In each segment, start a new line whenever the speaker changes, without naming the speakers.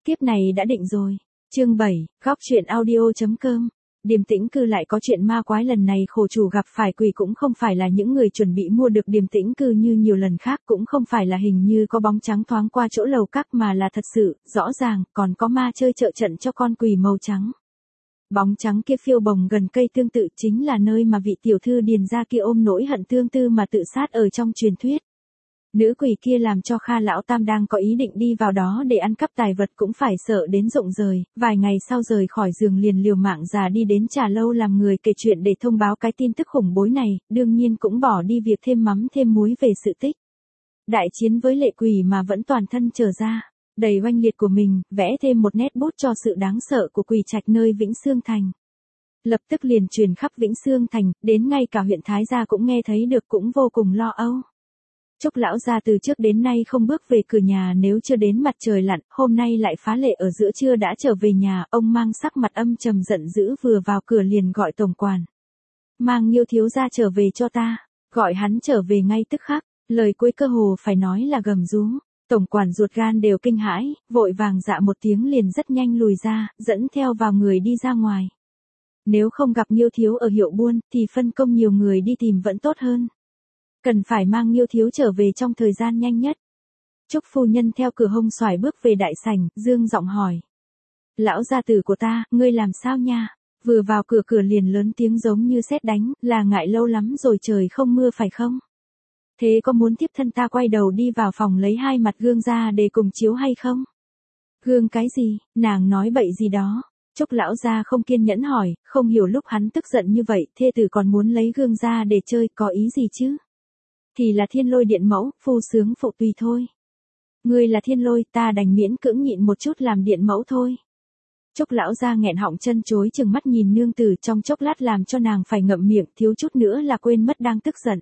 Kiếp này đã định rồi. Chương 7, góc truyện audio.com. Điềm tĩnh cư lại có chuyện ma quái, lần này khổ chủ gặp phải quỷ cũng không phải là những người chuẩn bị mua được điềm tĩnh cư như nhiều lần khác, cũng không phải là hình như có bóng trắng thoáng qua chỗ lầu các, mà là thật sự, rõ ràng, còn có ma chơi trợ trận cho con quỷ màu trắng. Bóng trắng kia phiêu bồng gần cây tương tự, chính là nơi mà vị tiểu thư Điền gia kia ôm nỗi hận tương tư mà tự sát ở trong truyền thuyết. Nữ quỷ kia làm cho Kha lão tam đang có ý định đi vào đó để ăn cắp tài vật cũng phải sợ đến rụng rời, vài ngày sau rời khỏi giường liền liều mạng già đi đến trà lâu làm người kể chuyện để thông báo cái tin tức khủng bối này, đương nhiên cũng bỏ đi việc thêm mắm thêm muối về sự tích. Đại chiến với lệ quỷ mà vẫn toàn thân trở ra, đầy oanh liệt của mình, vẽ thêm một nét bút cho sự đáng sợ của quỷ trạch nơi Vĩnh Xương Thành. Lập tức liền truyền khắp Vĩnh Xương Thành, đến ngay cả huyện Thái Gia cũng nghe thấy được, cũng vô cùng lo âu. Trúc lão gia từ trước đến nay không bước về cửa nhà nếu chưa đến mặt trời lặn, hôm nay lại phá lệ ở giữa trưa đã trở về nhà, ông mang sắc mặt âm trầm giận dữ vừa vào cửa liền gọi tổng quản. Mang Nghiêu thiếu gia trở về cho ta, gọi hắn trở về ngay tức khắc, lời cuối cơ hồ phải nói là gầm rú. Tổng quản ruột gan đều kinh hãi, vội vàng dạ một tiếng liền rất nhanh lùi ra, dẫn theo vào người đi ra ngoài. Nếu không gặp Nghiêu thiếu ở hiệu buôn, thì phân công nhiều người đi tìm vẫn tốt hơn. Cần phải mang Nghiêu thiếu trở về trong thời gian nhanh nhất. Trúc phu nhân theo cửa hông xoài bước về đại sảnh, dương giọng hỏi. Lão gia tử của ta, ngươi làm sao nha? Vừa vào cửa liền lớn tiếng giống như sét đánh, là ngại lâu lắm rồi trời không mưa phải không? Thế có muốn tiếp thân ta quay đầu đi vào phòng lấy 2 mặt gương ra để cùng chiếu hay không? Gương cái gì, nàng nói bậy gì đó? Trúc lão gia không kiên nhẫn hỏi, không hiểu lúc hắn tức giận như vậy, thê tử còn muốn lấy gương ra để chơi, có ý gì chứ? Thì là Thiên Lôi điện mẫu, phu sướng phụ tùy thôi. Ngươi là Thiên Lôi, ta đành miễn cưỡng nhịn một chút làm điện mẫu thôi. Trúc lão gia nghẹn họng chân chối chừng mắt nhìn nương tử, trong chốc lát làm cho nàng phải ngậm miệng, thiếu chút nữa là quên mất đang tức giận.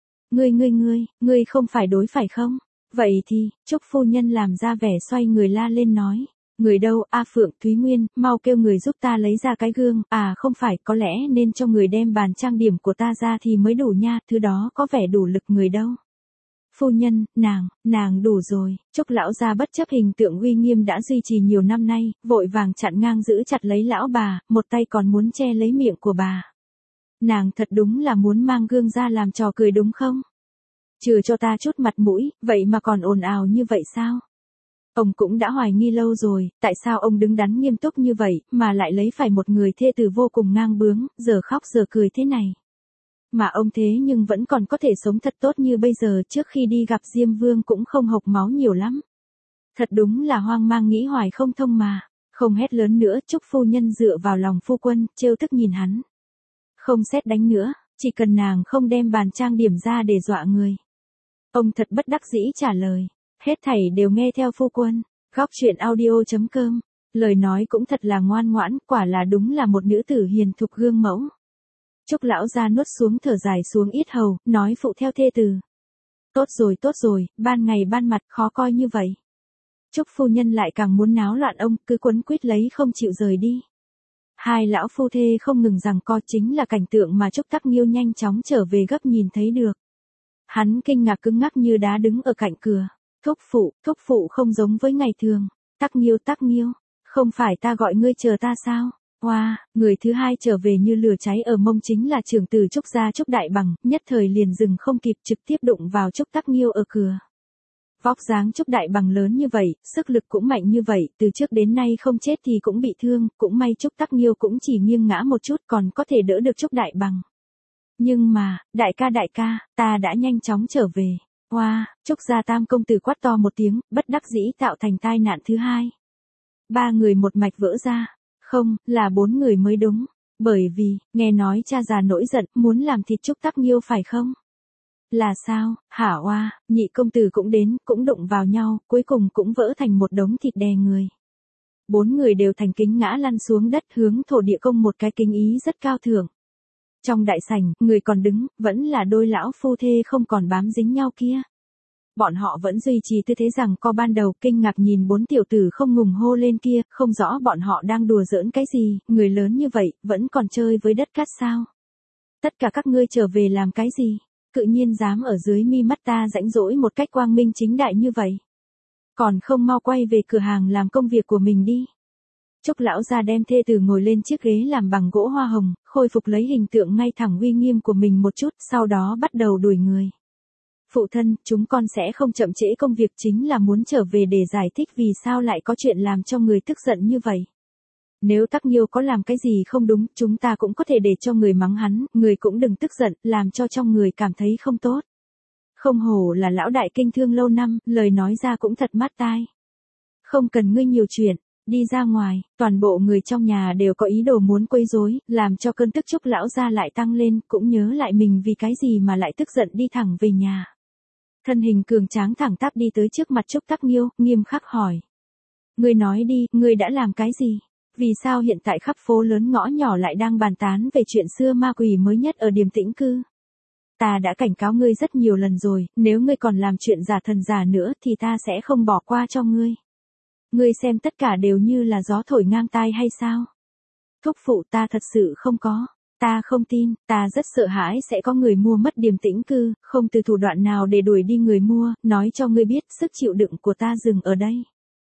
Ngươi không phải đối phải không? Vậy thì, Trúc phu nhân làm ra vẻ xoay người la lên nói. Người đâu, A Phượng, Thúy Nguyên, mau kêu người giúp ta lấy ra cái gương, không phải, có lẽ nên cho người đem bàn trang điểm của ta ra thì mới đủ nha, thứ đó có vẻ đủ lực người đâu. Phu nhân, nàng đủ rồi, Trúc lão gia bất chấp hình tượng uy nghiêm đã duy trì nhiều năm nay, vội vàng chặn ngang giữ chặt lấy lão bà, một tay còn muốn che lấy miệng của bà. Nàng thật đúng là muốn mang gương ra làm trò cười đúng không? Trừ cho ta chút mặt mũi, vậy mà còn ồn ào như vậy sao? Ông cũng đã hoài nghi lâu rồi, tại sao ông đứng đắn nghiêm túc như vậy, mà lại lấy phải một người thê tử vô cùng ngang bướng, giờ khóc giờ cười thế này. Mà ông thế nhưng vẫn còn có thể sống thật tốt như bây giờ, trước khi đi gặp Diêm Vương cũng không hộc máu nhiều lắm. Thật đúng là hoang mang nghĩ hoài không thông mà, không hét lớn nữa, Trúc phu nhân dựa vào lòng phu quân, trêu tức nhìn hắn. Không sét đánh nữa, chỉ cần nàng không đem bàn trang điểm ra để dọa người. Ông thật bất đắc dĩ trả lời. Hết thảy đều nghe theo phu quân. Góc truyện audio.com. Lời nói cũng thật là ngoan ngoãn, quả là đúng là một nữ tử hiền thục gương mẫu. Trúc lão gia nuốt xuống thở dài xuống yết hầu, nói phụ theo thê tử. Tốt rồi, ban ngày ban mặt khó coi như vậy. Trúc phu nhân lại càng muốn náo loạn, ông cứ quấn quýt lấy không chịu rời đi. Hai lão phu thê không ngừng giằng co, chính là cảnh tượng mà Trúc Tắc Nghiêu nhanh chóng trở về gấp nhìn thấy được. Hắn kinh ngạc cứng ngắc như đá đứng ở cạnh cửa. Thúc phụ không giống với ngày thường. Tắc Nghiêu, không phải ta gọi ngươi chờ ta sao? Wow, người thứ hai trở về như lửa cháy ở mông chính là trưởng tử Trúc gia Trúc Đại Bằng, nhất thời liền dừng không kịp trực tiếp đụng vào Trúc Tắc Nghiêu ở cửa. Vóc dáng Trúc Đại Bằng lớn như vậy, sức lực cũng mạnh như vậy, từ trước đến nay không chết thì cũng bị thương, cũng may Trúc Tắc Nghiêu cũng chỉ nghiêng ngã một chút còn có thể đỡ được Trúc Đại Bằng. Nhưng mà, đại ca, ta đã nhanh chóng trở về. Wow, Trúc gia tam công tử quát to một tiếng, bất đắc dĩ tạo thành tai nạn thứ hai. 3 người một mạch vỡ ra. Không, là 4 người mới đúng. Bởi vì, nghe nói cha già nổi giận, muốn làm thịt Trúc Tắc Nghiêu phải không? Là sao, hả oa, nhị công tử cũng đến, cũng đụng vào nhau, cuối cùng cũng vỡ thành một đống thịt đè người. 4 người đều thành kính ngã lăn xuống đất, hướng thổ địa công một cái kính ý rất cao thượng. Trong đại sảnh, người còn đứng, vẫn là đôi lão phu thê không còn bám dính nhau kia. Bọn họ vẫn duy trì tư thế rằng co ban đầu, kinh ngạc nhìn 4 tiểu tử không ngừng hô lên kia, không rõ bọn họ đang đùa giỡn cái gì, người lớn như vậy, vẫn còn chơi với đất cát sao? Tất cả các ngươi trở về làm cái gì? Cự nhiên dám ở dưới mi mắt ta rãnh rỗi một cách quang minh chính đại như vậy. Còn không mau quay về cửa hàng làm công việc của mình đi. Trúc lão gia đem thê tử ngồi lên chiếc ghế làm bằng gỗ hoa hồng, khôi phục lấy hình tượng ngay thẳng uy nghiêm của mình một chút, sau đó bắt đầu đuổi người. Phụ thân, chúng con sẽ không chậm trễ công việc, chính là muốn trở về để giải thích vì sao lại có chuyện làm cho người tức giận như vậy. Nếu Tắc Nghiêu có làm cái gì không đúng, chúng ta cũng có thể để cho người mắng hắn, người cũng đừng tức giận, làm cho trong người cảm thấy không tốt. Không hổ là lão đại kinh thương lâu năm, lời nói ra cũng thật mát tai. Không cần ngươi nhiều chuyện, đi ra ngoài, toàn bộ người trong nhà đều có ý đồ muốn quấy rối, làm cho cơn tức Trúc lão gia lại tăng lên, cũng nhớ lại mình vì cái gì mà lại tức giận đi thẳng về nhà. Thân hình cường tráng thẳng tắp đi tới trước mặt Trúc Tắc Nghiêu, nghiêm khắc hỏi. Ngươi nói đi, ngươi đã làm cái gì? Vì sao hiện tại khắp phố lớn ngõ nhỏ lại đang bàn tán về chuyện xưa ma quỷ mới nhất ở Điềm Tĩnh Cư? Ta đã cảnh cáo ngươi rất nhiều lần rồi, nếu ngươi còn làm chuyện giả thần giả nữa thì ta sẽ không bỏ qua cho ngươi. Ngươi xem tất cả đều như là gió thổi ngang tai hay sao? Thúc phụ, ta thật sự không có. Ta không tin, ta rất sợ hãi sẽ có người mua mất Điềm Tĩnh Cư, không từ thủ đoạn nào để đuổi đi người mua, nói cho ngươi biết sức chịu đựng của ta dừng ở đây.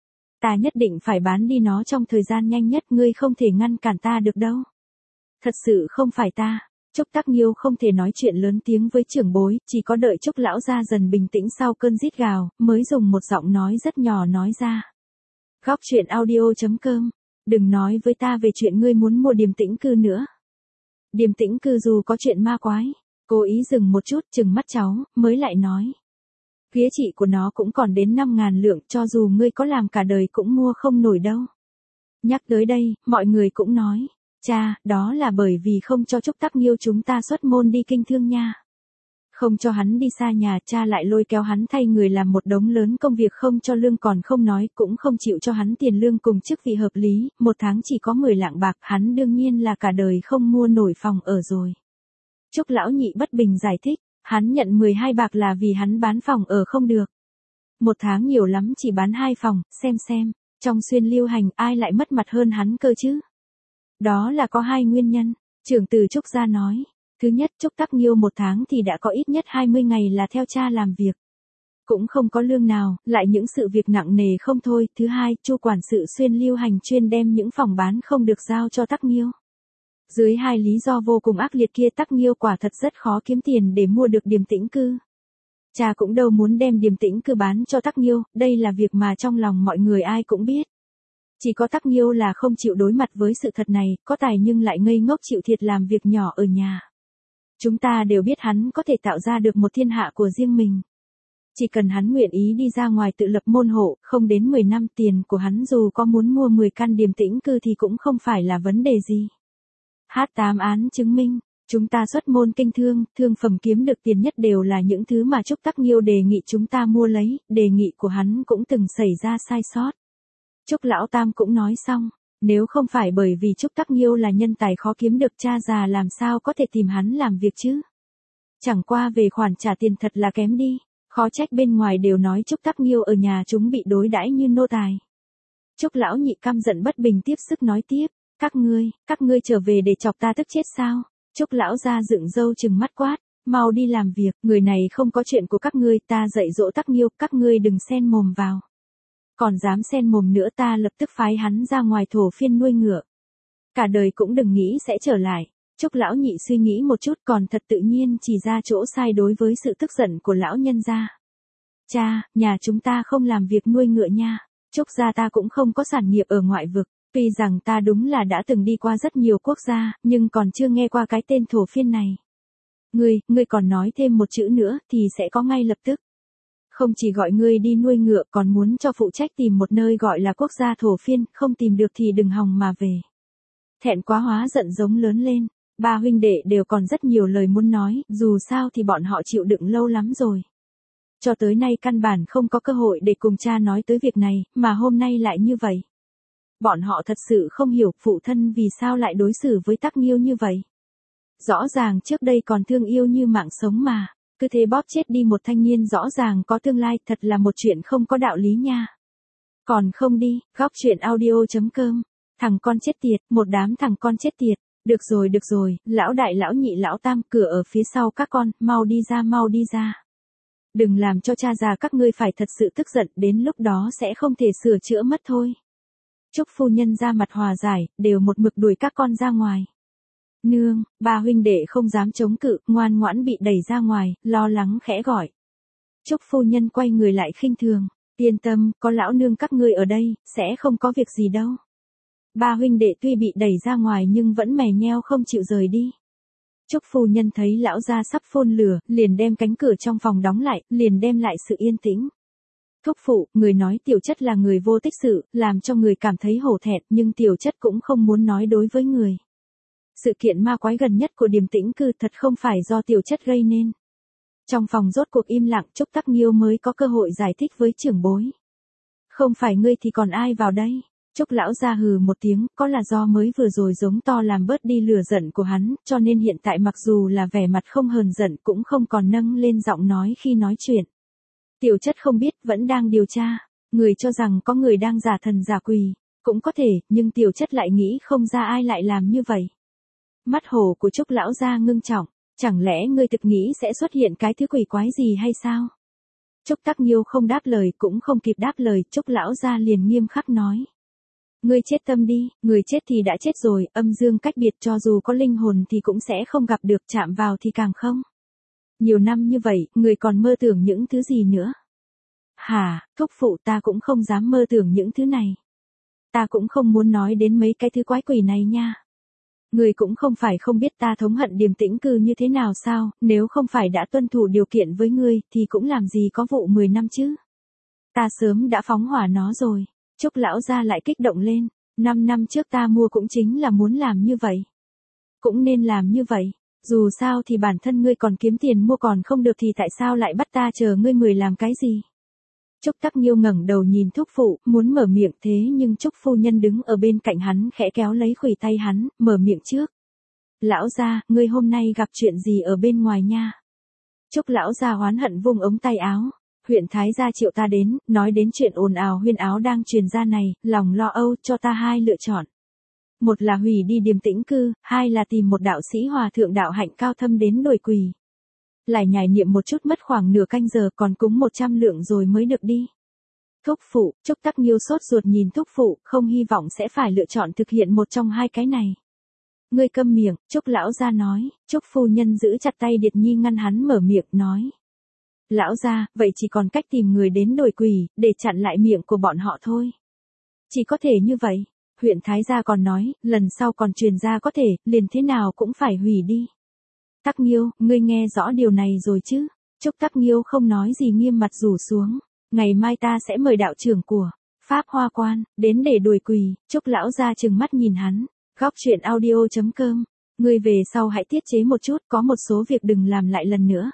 Ta nhất định phải bán đi nó trong thời gian nhanh nhất, ngươi không thể ngăn cản ta được đâu. Thật sự không phải ta. Trúc Tắc Nghiêu không thể nói chuyện lớn tiếng với trưởng bối, chỉ có đợi Trúc lão gia dần bình tĩnh sau cơn rít gào, mới dùng một giọng nói rất nhỏ nói ra. Góc truyện audio.com, đừng nói với ta về chuyện ngươi muốn mua Điềm Tĩnh Cư nữa. Điềm Tĩnh Cư dù có chuyện ma quái, cố ý dừng một chút chừng mắt cháu, mới lại nói. Giá trị của nó cũng còn đến 5.000 lượng, cho dù ngươi có làm cả đời cũng mua không nổi đâu. Nhắc tới đây, mọi người cũng nói. Cha, đó là bởi vì không cho Trúc Tắc Nghiêu chúng ta xuất môn đi kinh thương nha. Không cho hắn đi xa nhà, cha lại lôi kéo hắn thay người làm một đống lớn công việc không cho lương, còn không nói, cũng không chịu cho hắn tiền lương cùng chức vị hợp lý, một tháng chỉ có 10 lạng bạc, hắn đương nhiên là cả đời không mua nổi phòng ở rồi. Trúc lão nhị bất bình giải thích, hắn nhận 12 bạc là vì hắn bán phòng ở không được. Một tháng nhiều lắm chỉ bán 2 phòng, xem, trong xuyên lưu hành ai lại mất mặt hơn hắn cơ chứ? Đó là có 2 nguyên nhân, trưởng từ Trúc gia nói. Thứ nhất, Trúc Tắc Nghiêu một tháng thì đã có ít nhất 20 ngày là theo cha làm việc. Cũng không có lương nào, lại những sự việc nặng nề không thôi. Thứ hai, Chu quản sự xuyên lưu hành chuyên đem những phòng bán không được giao cho Tắc Nghiêu. Dưới 2 lý do vô cùng ác liệt kia, Tắc Nghiêu quả thật rất khó kiếm tiền để mua được Điềm Tĩnh Cư. Cha cũng đâu muốn đem Điềm Tĩnh Cư bán cho Tắc Nghiêu, đây là việc mà trong lòng mọi người ai cũng biết. Chỉ có Tắc Nghiêu là không chịu đối mặt với sự thật này, có tài nhưng lại ngây ngốc chịu thiệt làm việc nhỏ ở nhà. Chúng ta đều biết hắn có thể tạo ra được một thiên hạ của riêng mình. Chỉ cần hắn nguyện ý đi ra ngoài tự lập môn hộ, không đến 10 năm tiền của hắn dù có muốn mua 10 căn Điềm Tĩnh Cư thì cũng không phải là vấn đề gì. H8 án chứng minh, chúng ta xuất môn kinh thương, thương phẩm kiếm được tiền nhất đều là những thứ mà Trúc Tắc Nghiêu đề nghị chúng ta mua lấy, đề nghị của hắn cũng từng xảy ra sai sót. Trúc lão tam cũng nói xong, nếu không phải bởi vì Trúc Tắc Nghiêu là nhân tài khó kiếm được, cha già làm sao có thể tìm hắn làm việc chứ? Chẳng qua về khoản trả tiền thật là kém đi, khó trách bên ngoài đều nói Trúc Tắc Nghiêu ở nhà chúng bị đối đãi như nô tài. Trúc lão nhị căm giận bất bình tiếp sức nói tiếp, các ngươi trở về để chọc ta tức chết sao? Trúc lão gia dựng râu trừng mắt quát, mau đi làm việc, người này không có chuyện của các ngươi, ta dạy dỗ Tắc Nghiêu, các ngươi đừng xen mồm vào. Còn dám xen mồm nữa ta lập tức phái hắn ra ngoài thổ phiên nuôi ngựa. Cả đời cũng đừng nghĩ sẽ trở lại. Trúc lão nhị suy nghĩ một chút còn thật tự nhiên chỉ ra chỗ sai đối với sự tức giận của lão nhân gia. Cha, nhà chúng ta không làm việc nuôi ngựa nha. Trúc gia ta cũng không có sản nghiệp ở ngoại vực. Tuy rằng ta đúng là đã từng đi qua rất nhiều quốc gia, nhưng còn chưa nghe qua cái tên thổ phiên này. Ngươi còn nói thêm một chữ nữa thì sẽ có ngay lập tức. Không chỉ gọi ngươi đi nuôi ngựa còn muốn cho phụ trách tìm một nơi gọi là quốc gia thổ phiên, không tìm được thì đừng hòng mà về. Thẹn quá hóa giận giống lớn lên, ba huynh đệ đều còn rất nhiều lời muốn nói, dù sao thì bọn họ chịu đựng lâu lắm rồi. Cho tới nay căn bản không có cơ hội để cùng cha nói tới việc này, mà hôm nay lại như vậy. Bọn họ thật sự không hiểu phụ thân vì sao lại đối xử với Tắc Nghiêu như vậy. Rõ ràng trước đây còn thương yêu như mạng sống mà, cứ thế bóp chết đi một thanh niên rõ ràng có tương lai, thật là một chuyện không có đạo lý nha. Còn không đi, góc truyện audio.com, thằng con chết tiệt, một đám thằng con chết tiệt. Được rồi, lão đại lão nhị lão tam, cửa ở phía sau các con, mau đi ra. Đừng làm cho cha già các ngươi phải thật sự tức giận, đến lúc đó sẽ không thể sửa chữa mất thôi. Trúc phu nhân ra mặt hòa giải, đều một mực đuổi các con ra ngoài. Nương, ba huynh đệ không dám chống cự, ngoan ngoãn bị đẩy ra ngoài, lo lắng khẽ gọi. Trúc phu nhân quay người lại khinh thường, yên tâm, có lão nương các ngươi ở đây, sẽ không có việc gì đâu. Ba huynh đệ tuy bị đẩy ra ngoài nhưng vẫn mè nheo không chịu rời đi. Trúc phu nhân thấy lão gia sắp phun lửa, liền đem cánh cửa trong phòng đóng lại, liền đem lại sự yên tĩnh. Thúc phụ, người nói Tiểu Chất là người vô tích sự, làm cho người cảm thấy hổ thẹn, nhưng Tiểu Chất cũng không muốn nói đối với người. Sự kiện ma quái gần nhất của Điềm Tĩnh Cư thật không phải do Tiểu Chất gây nên. Trong phòng rốt cuộc im lặng, Trúc Tắc Nghiêu mới có cơ hội giải thích với trưởng bối. Không phải ngươi thì còn ai vào đây? Trúc lão gia hừ một tiếng, có là do mới vừa rồi giống to làm bớt đi lửa giận của hắn, cho nên hiện tại mặc dù là vẻ mặt không hờn giận cũng không còn nâng lên giọng nói khi nói chuyện. Tiểu Chất không biết, vẫn đang điều tra, người cho rằng có người đang giả thần giả quỷ, cũng có thể, nhưng Tiểu Chất lại nghĩ không ra ai lại làm như vậy. Mắt hổ của Trúc lão gia ngưng trọng, chẳng lẽ ngươi thực nghĩ sẽ xuất hiện cái thứ quỷ quái gì hay sao? Trúc Tắc Nghiêu không đáp lời, cũng không kịp đáp lời, Trúc lão gia liền nghiêm khắc nói. Ngươi chết tâm đi, người chết thì đã chết rồi, âm dương cách biệt, cho dù có linh hồn thì cũng sẽ không gặp được, chạm vào thì càng không. Nhiều năm như vậy, người còn mơ tưởng những thứ gì nữa? Hả, thúc phụ, ta cũng không dám mơ tưởng những thứ này. Ta cũng không muốn nói đến mấy cái thứ quái quỷ này nha. Người cũng không phải không biết ta thống hận Điềm Tĩnh Cư như thế nào sao, nếu không phải đã tuân thủ điều kiện với ngươi, thì cũng làm gì có vụ 10 năm chứ. Ta sớm đã phóng hỏa nó rồi. Trúc lão gia lại kích động lên, 5 năm trước ta mua cũng chính là muốn làm như vậy. Cũng nên làm như vậy, dù sao thì bản thân ngươi còn kiếm tiền mua còn không được thì tại sao lại bắt ta chờ ngươi 10 làm cái gì? Trúc Tắc Nghiêu ngẩng đầu nhìn thúc phụ, muốn mở miệng thế nhưng Trúc phu nhân đứng ở bên cạnh hắn khẽ kéo lấy khuỷu tay hắn, mở miệng trước. Lão gia, ngươi hôm nay gặp chuyện gì ở bên ngoài nha? Trúc lão gia oán hận vung ống tay áo. Huyện Thái gia triệu ta đến, nói đến chuyện ồn ào huyên áo đang truyền ra này, lòng lo âu, cho ta hai lựa chọn. Một là hủy đi Điềm Tĩnh Cư, hai là tìm một đạo sĩ hòa thượng đạo hạnh cao thâm đến đuổi quỷ. Lại nhài niệm một chút mất khoảng nửa canh giờ, còn cúng 100 lượng rồi mới được đi. Thúc phụ, Trúc Tắc Nghiêu sốt ruột nhìn thúc phụ, không hy vọng sẽ phải lựa chọn thực hiện một trong hai cái này. Ngươi câm miệng, Trúc lão gia nói, Trúc phu nhân giữ chặt tay Điệt Nhi ngăn hắn mở miệng nói. Lão gia, vậy chỉ còn cách tìm người đến đuổi quỷ, để chặn lại miệng của bọn họ thôi. Chỉ có thể như vậy. Huyện Thái gia còn nói, lần sau còn truyền ra có thể, liền thế nào cũng phải hủy đi. Tắc Nghiêu, ngươi nghe rõ điều này rồi chứ? Trúc Tắc Nghiêu không nói gì, nghiêm mặt rủ xuống. Ngày mai ta sẽ mời đạo trưởng của Pháp Hoa Quan đến để đuổi quỷ. Trúc lão gia trừng mắt nhìn hắn. Góc truyện audio.com. Ngươi về sau hãy tiết chế một chút, có một số việc đừng làm lại lần nữa.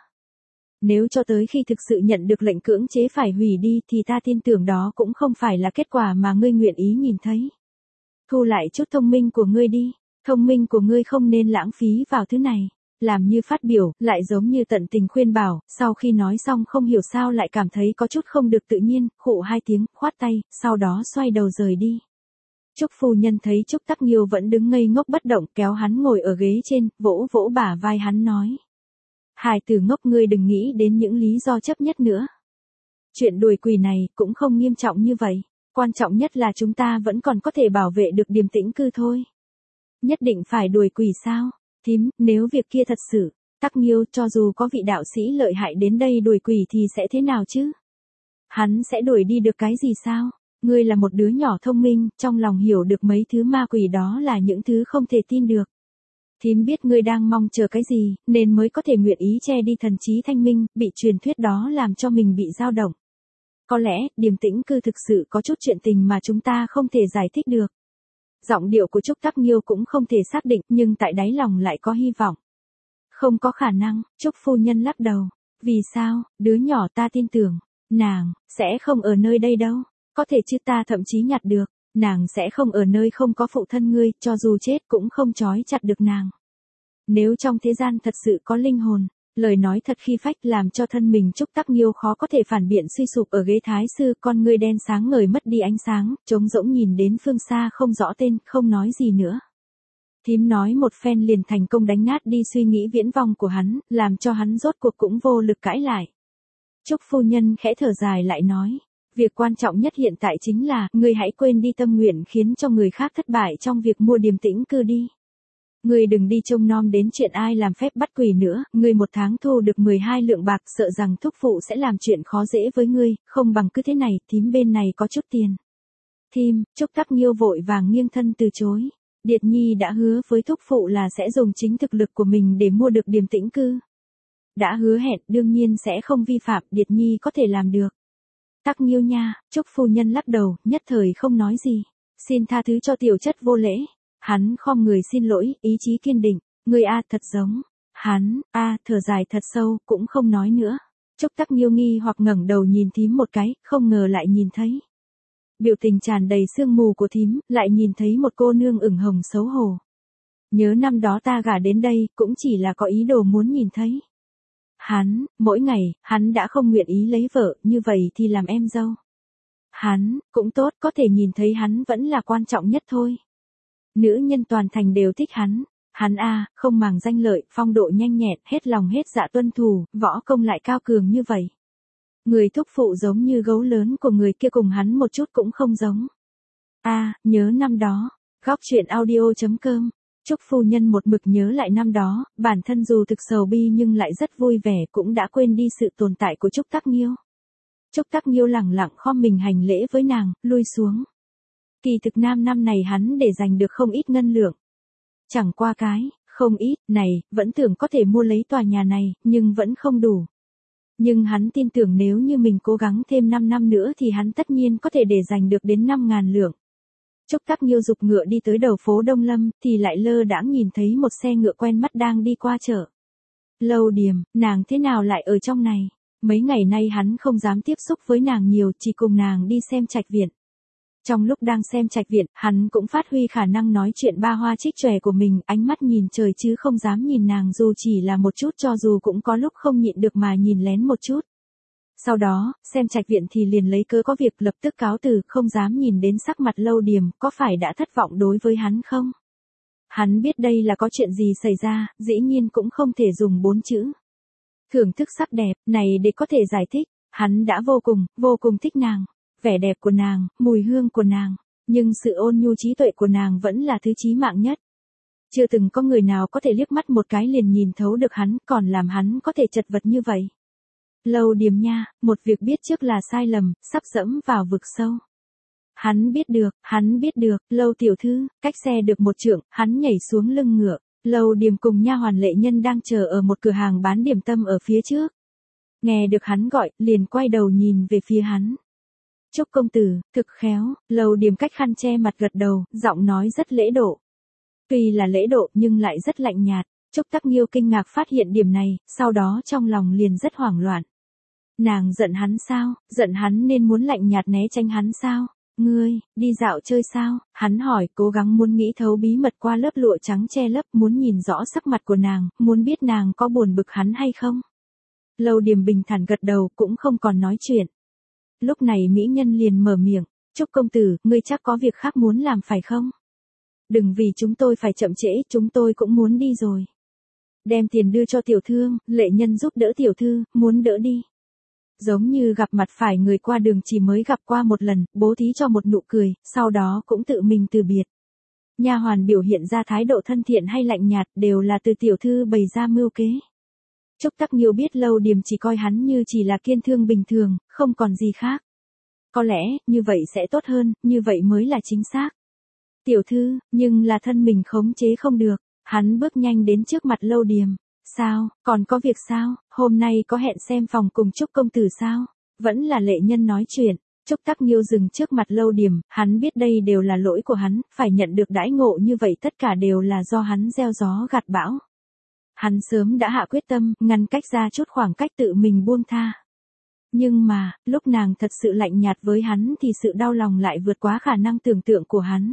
Nếu cho tới khi thực sự nhận được lệnh cưỡng chế phải hủy đi thì ta tin tưởng đó cũng không phải là kết quả mà ngươi nguyện ý nhìn thấy. Thu lại chút thông minh của ngươi đi, thông minh của ngươi không nên lãng phí vào thứ này. Làm như phát biểu, lại giống như tận tình khuyên bảo, sau khi nói xong không hiểu sao lại cảm thấy có chút không được tự nhiên, khụ hai tiếng, khoát tay, sau đó xoay đầu rời đi. Trúc phu nhân thấy Trúc Tắc Nghiêu vẫn đứng ngây ngốc bất động, kéo hắn ngồi ở ghế trên, vỗ vỗ bả vai hắn nói. Hài tử ngốc, ngươi đừng nghĩ đến những lý do chấp nhất nữa. Chuyện đuổi quỷ này cũng không nghiêm trọng như vậy, quan trọng nhất là chúng ta vẫn còn có thể bảo vệ được Điềm Tĩnh Cư thôi. Nhất định phải đuổi quỷ sao? Thím, nếu việc kia thật sự, Tắc Nghiêu, cho dù có vị đạo sĩ lợi hại đến đây đuổi quỷ thì sẽ thế nào chứ? Hắn sẽ đuổi đi được cái gì sao? Ngươi là một đứa nhỏ thông minh, trong lòng hiểu được mấy thứ ma quỷ đó là những thứ không thể tin được. Thím biết ngươi đang mong chờ cái gì, nên mới có thể nguyện ý che đi thần trí thanh minh, bị truyền thuyết đó làm cho mình bị dao động. Có lẽ, Điềm Tĩnh Cư thực sự có chút chuyện tình mà chúng ta không thể giải thích được. Giọng điệu của Trúc Tắc Nghiêu cũng không thể xác định, nhưng tại đáy lòng lại có hy vọng. Không có khả năng, Trúc phu nhân lắc đầu. Vì sao, đứa nhỏ ta tin tưởng, nàng, sẽ không ở nơi đây đâu. Có thể chứ, ta thậm chí nhặt được. Nàng sẽ không ở nơi không có phụ thân ngươi, cho dù chết cũng không trói chặt được nàng. Nếu trong thế gian thật sự có linh hồn, lời nói thật khi phách làm cho thân mình Trúc Tắc Nghiêu khó có thể phản biện suy sụp ở ghế thái sư, con ngươi đen sáng ngời mất đi ánh sáng, trống rỗng nhìn đến phương xa không rõ tên, không nói gì nữa. Thím nói một phen liền thành công đánh nát đi suy nghĩ viễn vông của hắn, làm cho hắn rốt cuộc cũng vô lực cãi lại. Trúc phu nhân khẽ thở dài lại nói. Việc quan trọng nhất hiện tại chính là, ngươi hãy quên đi tâm nguyện khiến cho người khác thất bại trong việc mua điềm tĩnh cư đi. Ngươi đừng đi trông nom đến chuyện ai làm phép bắt quỷ nữa, ngươi một tháng thu được 12 lượng bạc, sợ rằng thúc phụ sẽ làm chuyện khó dễ với ngươi, không bằng cứ thế này, thím bên này có chút tiền. Thím, Trúc Tắc Nghiêu vội vàng nghiêng thân từ chối. Điệt Nhi đã hứa với thúc phụ là sẽ dùng chính thực lực của mình để mua được điềm tĩnh cư. Đã hứa hẹn, đương nhiên sẽ không vi phạm, Điệt Nhi có thể làm được. Tắc Nghiêu nha, Trúc phu nhân lắc đầu, nhất thời không nói gì. Xin tha thứ cho tiểu chất vô lễ. Hắn khom người xin lỗi, ý chí kiên định. Ngươi a thật giống. Hắn, thở dài thật sâu, cũng không nói nữa. Trúc Tắc Nghiêu nghi hoặc ngẩng đầu nhìn thím một cái, không ngờ lại nhìn thấy. Biểu tình tràn đầy sương mù của thím, lại nhìn thấy một cô nương ửng hồng xấu hổ. Nhớ năm đó ta gả đến đây, cũng chỉ là có ý đồ muốn nhìn thấy. Hắn, mỗi ngày, hắn đã không nguyện ý lấy vợ, như vậy thì làm em dâu. Hắn, cũng tốt, có thể nhìn thấy hắn vẫn là quan trọng nhất thôi. Nữ nhân toàn thành đều thích hắn. Hắn không màng danh lợi, phong độ nhanh nhẹn, hết lòng hết dạ tuân thủ, võ công lại cao cường như vậy. Người thúc phụ giống như gấu lớn của người kia cùng hắn một chút cũng không giống. Nhớ năm đó. Góc truyện audio.com. Trúc phu nhân một mực nhớ lại năm đó, bản thân dù thực sầu bi nhưng lại rất vui vẻ, cũng đã quên đi sự tồn tại của Trúc Tắc Nghiêu. Trúc Tắc Nghiêu lẳng lặng khom mình hành lễ với nàng, lui xuống. Kỳ thực năm này hắn để giành được không ít ngân lượng. Chẳng qua cái, không ít, này, vẫn tưởng có thể mua lấy tòa nhà này, nhưng vẫn không đủ. Nhưng hắn tin tưởng nếu như mình cố gắng thêm 5 năm nữa thì hắn tất nhiên có thể để giành được đến 5.000 lượng. Trúc Tắc Nghiêu dục ngựa đi tới đầu phố Đông Lâm, thì lại lơ đãng nhìn thấy một xe ngựa quen mắt đang đi qua chợ. Lâu Điềm, nàng thế nào lại ở trong này? Mấy ngày nay hắn không dám tiếp xúc với nàng nhiều, chỉ cùng nàng đi xem trạch viện. Trong lúc đang xem trạch viện, hắn cũng phát huy khả năng nói chuyện ba hoa trích tròe của mình, ánh mắt nhìn trời chứ không dám nhìn nàng dù chỉ là một chút, cho dù cũng có lúc không nhịn được mà nhìn lén một chút. Sau đó, xem trạch viện thì liền lấy cớ có việc lập tức cáo từ, không dám nhìn đến sắc mặt Lâu Điềm, có phải đã thất vọng đối với hắn không? Hắn biết đây là có chuyện gì xảy ra, dĩ nhiên cũng không thể dùng 4 chữ. Thưởng thức sắc đẹp, này để có thể giải thích, hắn đã vô cùng thích nàng. Vẻ đẹp của nàng, mùi hương của nàng, nhưng sự ôn nhu trí tuệ của nàng vẫn là thứ chí mạng nhất. Chưa từng có người nào có thể liếc mắt một cái liền nhìn thấu được hắn, còn làm hắn có thể chật vật như vậy. Lâu Điềm nha, một việc biết trước là sai lầm, sắp dẫm vào vực sâu. Hắn biết được, Lâu tiểu thư, cách xe được một trượng, hắn nhảy xuống lưng ngựa. Lâu Điềm cùng nha hoàn Lệ Nhân đang chờ ở một cửa hàng bán điểm tâm ở phía trước. Nghe được hắn gọi, liền quay đầu nhìn về phía hắn. Trúc công tử, thực khéo, Lâu Điềm cách khăn che mặt gật đầu, giọng nói rất lễ độ. Tuy là lễ độ nhưng lại rất lạnh nhạt. Trúc Tắc Nghiêu kinh ngạc phát hiện điểm này, sau đó trong lòng liền rất hoảng loạn. Nàng giận hắn sao, giận hắn nên muốn lạnh nhạt né tránh hắn sao? Ngươi, đi dạo chơi sao? Hắn hỏi, cố gắng muốn nghĩ thấu bí mật qua lớp lụa trắng che lấp, muốn nhìn rõ sắc mặt của nàng, muốn biết nàng có buồn bực hắn hay không. Lâu Điềm bình thản gật đầu, cũng không còn nói chuyện. Lúc này mỹ nhân liền mở miệng, Trúc công tử, ngươi chắc có việc khác muốn làm phải không? Đừng vì chúng tôi phải chậm trễ, chúng tôi cũng muốn đi rồi. Đem tiền đưa cho tiểu thương, Lệ Nhân giúp đỡ tiểu thư, muốn đỡ đi. Giống như gặp mặt phải người qua đường chỉ mới gặp qua một lần, bố thí cho một nụ cười, sau đó cũng tự mình từ biệt. Nha hoàn biểu hiện ra thái độ thân thiện hay lạnh nhạt đều là từ tiểu thư bày ra mưu kế. Trúc Tắc Nghiêu biết Lâu Điềm chỉ coi hắn như chỉ là kiên thương bình thường, không còn gì khác. Có lẽ, như vậy sẽ tốt hơn, như vậy mới là chính xác. Tiểu thư, nhưng là thân mình khống chế không được. Hắn bước nhanh đến trước mặt Lâu Điềm. Sao, còn có việc sao, hôm nay có hẹn xem phòng cùng Trúc công tử sao? Vẫn là Lệ Nhân nói chuyện. Trúc Tắc Nghiêu dừng trước mặt Lâu Điềm, hắn biết đây đều là lỗi của hắn, phải nhận được đãi ngộ như vậy tất cả đều là do hắn gieo gió gặt bão. Hắn sớm đã hạ quyết tâm, ngăn cách ra chút khoảng cách tự mình buông tha. Nhưng mà, lúc nàng thật sự lạnh nhạt với hắn thì sự đau lòng lại vượt quá khả năng tưởng tượng của hắn.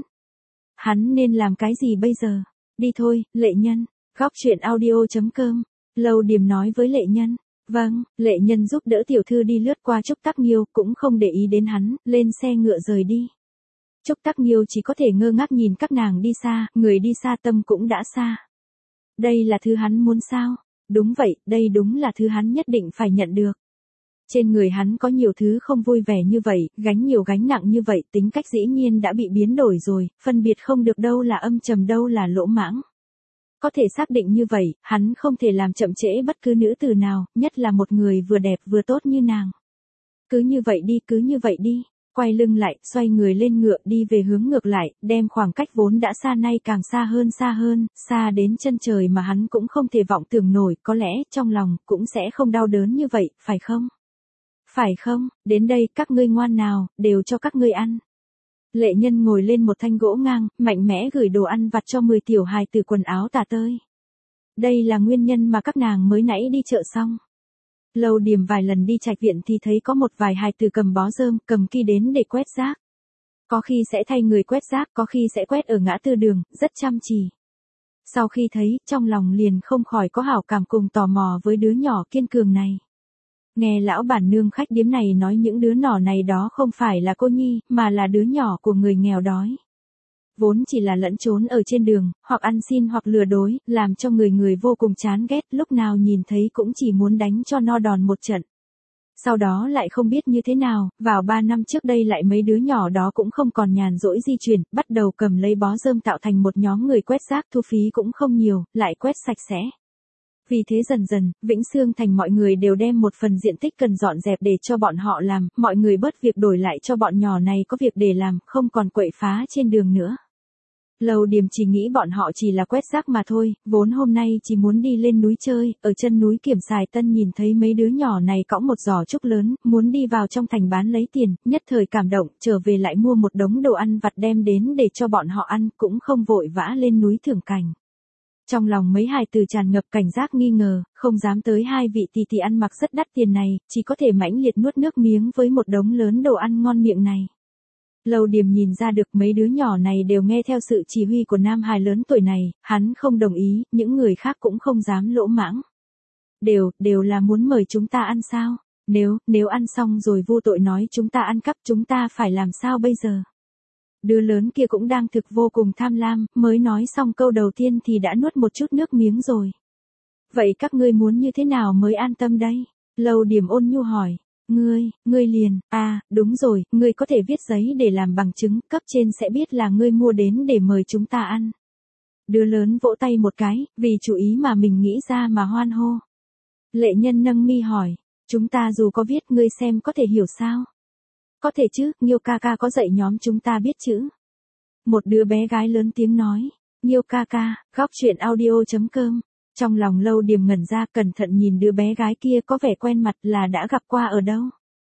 Hắn nên làm cái gì bây giờ? Đi thôi, Lệ Nhân. Góc truyện audio.com. Lâu Điềm nói với Lệ Nhân. Vâng, Lệ Nhân giúp đỡ tiểu thư đi lướt qua Trúc Tắc Nghiêu, cũng không để ý đến hắn, lên xe ngựa rời đi. Trúc Tắc Nghiêu chỉ có thể ngơ ngác nhìn các nàng đi xa, người đi xa tâm cũng đã xa. Đây là thứ hắn muốn sao? Đúng vậy, đây đúng là thứ hắn nhất định phải nhận được. Trên người hắn có nhiều thứ không vui vẻ như vậy, gánh nhiều gánh nặng như vậy, tính cách dĩ nhiên đã bị biến đổi rồi, phân biệt không được đâu là âm trầm đâu là lỗ mãng. Có thể xác định như vậy, hắn không thể làm chậm trễ bất cứ nữ tử nào, nhất là một người vừa đẹp vừa tốt như nàng. Cứ như vậy đi, cứ như vậy đi. Quay lưng lại, xoay người lên ngựa đi về hướng ngược lại, đem khoảng cách vốn đã xa nay càng xa hơn, xa đến chân trời mà hắn cũng không thể vọng tưởng nổi, có lẽ trong lòng cũng sẽ không đau đớn như vậy, phải không? Phải không, đến đây các ngươi ngoan nào, đều cho các ngươi ăn. Lệ nhân ngồi lên một thanh gỗ ngang, mạnh mẽ gửi đồ ăn vặt cho 10 tiểu hài từ quần áo tả tơi. Đây là nguyên nhân mà các nàng mới nãy đi chợ xong. Lâu Điềm vài lần đi trạch viện thì thấy có một vài hài từ cầm bó rơm, cầm ki đến để quét rác. Có khi sẽ thay người quét rác, có khi sẽ quét ở ngã tư đường, rất chăm chỉ. Sau khi thấy, trong lòng liền không khỏi có hảo cảm cùng tò mò với đứa nhỏ kiên cường này. Nghe lão bản nương khách điếm này nói những đứa nhỏ này đó không phải là cô nhi, mà là đứa nhỏ của người nghèo đói. Vốn chỉ là lẫn trốn ở trên đường, hoặc ăn xin hoặc lừa đối, làm cho người vô cùng chán ghét, lúc nào nhìn thấy cũng chỉ muốn đánh cho no đòn một trận. Sau đó lại không biết như thế nào, vào 3 năm trước đây lại mấy đứa nhỏ đó cũng không còn nhàn rỗi di chuyển, bắt đầu cầm lấy bó rơm tạo thành một nhóm người quét rác, thu phí cũng không nhiều, lại quét sạch sẽ. Vì thế dần dần, Vĩnh Sương Thành mọi người đều đem một phần diện tích cần dọn dẹp để cho bọn họ làm, mọi người bớt việc đổi lại cho bọn nhỏ này có việc để làm, không còn quậy phá trên đường nữa. Lâu Điềm chỉ nghĩ bọn họ chỉ là quét rác mà thôi, vốn hôm nay chỉ muốn đi lên núi chơi, ở chân núi Kiểm Sài Tân nhìn thấy mấy đứa nhỏ này cõng một giỏ trúc lớn, muốn đi vào trong thành bán lấy tiền, nhất thời cảm động, trở về lại mua một đống đồ ăn vặt đem đến để cho bọn họ ăn, cũng không vội vã lên núi thưởng cảnh. Trong lòng mấy hài từ tràn ngập cảnh giác nghi ngờ, không dám tới hai vị tỷ ăn mặc rất đắt tiền này, chỉ có thể mãnh liệt nuốt nước miếng với một đống lớn đồ ăn ngon miệng này. Lâu Điềm nhìn ra được mấy đứa nhỏ này đều nghe theo sự chỉ huy của nam hài lớn tuổi này, hắn không đồng ý, những người khác cũng không dám lỗ mãng. Đều là muốn mời chúng ta ăn sao? Nếu ăn xong rồi vô tội nói chúng ta ăn cắp chúng ta phải làm sao bây giờ? Đứa lớn kia cũng đang thực vô cùng tham lam, mới nói xong câu đầu tiên thì đã nuốt một chút nước miếng rồi. Vậy các ngươi muốn như thế nào mới an tâm đây? Lâu Điềm ôn nhu hỏi. Ngươi liền, đúng rồi, ngươi có thể viết giấy để làm bằng chứng, cấp trên sẽ biết là ngươi mua đến để mời chúng ta ăn. Đứa lớn vỗ tay một cái, vì chủ ý mà mình nghĩ ra mà hoan hô. Lệ nhân nâng mi hỏi, chúng ta dù có viết ngươi xem có thể hiểu sao? Có thể chứ, Nghiêu ca ca có dạy nhóm chúng ta biết chữ. Một đứa bé gái lớn tiếng nói, Nghiêu ca ca, góc chuyện audio.com. Trong lòng Lâu Điềm ngẩn ra cẩn thận nhìn đứa bé gái kia có vẻ quen mặt là đã gặp qua ở đâu.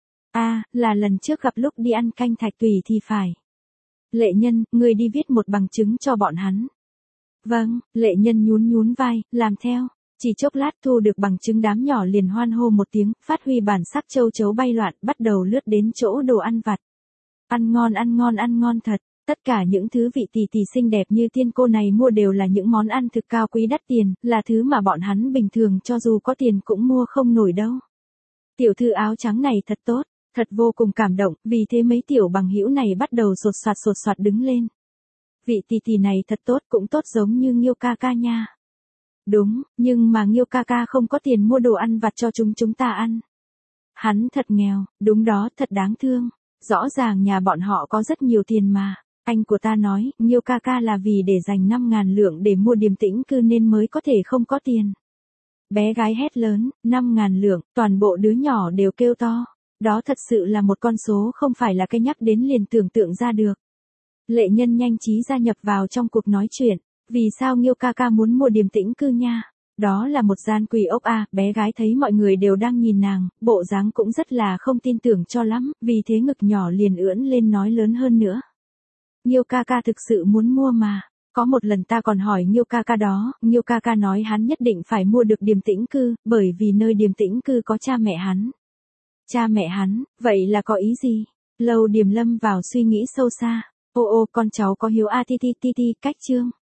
Là lần trước gặp lúc đi ăn canh thạch tùy thì phải. Lệ nhân, ngươi đi viết một bằng chứng cho bọn hắn. Vâng, Lệ nhân nhún vai, làm theo. Chỉ chốc lát thu được bằng chứng đám nhỏ liền hoan hô một tiếng, phát huy bản sắc châu chấu bay loạn, bắt đầu lướt đến chỗ đồ ăn vặt. Ăn ngon thật. Tất cả những thứ vị tỷ xinh đẹp như tiên cô này mua đều là những món ăn thực cao quý đắt tiền, là thứ mà bọn hắn bình thường cho dù có tiền cũng mua không nổi đâu. Tiểu thư áo trắng này thật tốt, thật vô cùng cảm động, vì thế mấy tiểu bằng hữu này bắt đầu sột soạt đứng lên. Vị tỷ này thật tốt cũng tốt giống như Nghiêu ca ca nha. Đúng, nhưng mà Nghiêu ca ca không có tiền mua đồ ăn vặt cho chúng ta ăn. Hắn thật nghèo, đúng đó, thật đáng thương. Rõ ràng nhà bọn họ có rất nhiều tiền mà. Anh của ta nói, Nghiêu ca ca là vì để dành 5.000 lượng để mua Điềm Tĩnh Cư nên mới có thể không có tiền. Bé gái hét lớn, 5.000 lượng, toàn bộ đứa nhỏ đều kêu to. Đó thật sự là một con số không phải là cái nhắc đến liền tưởng tượng ra được. Lệ nhân nhanh trí gia nhập vào trong cuộc nói chuyện. Vì sao Nghiêu ca ca muốn mua Điềm Tĩnh Cư nha? Đó là một gian quỷ ốc bé gái thấy mọi người đều đang nhìn nàng, bộ dáng cũng rất là không tin tưởng cho lắm, vì thế ngực nhỏ liền ưỡn lên nói lớn hơn nữa. Nghiêu ca ca thực sự muốn mua mà. Có một lần ta còn hỏi Nghiêu ca ca đó, Nghiêu ca ca nói hắn nhất định phải mua được Điềm Tĩnh Cư, bởi vì nơi Điềm Tĩnh Cư có cha mẹ hắn. Cha mẹ hắn, vậy là có ý gì? Lâu Điềm lâm vào suy nghĩ sâu xa. Con cháu có hiếu ti, cách chương.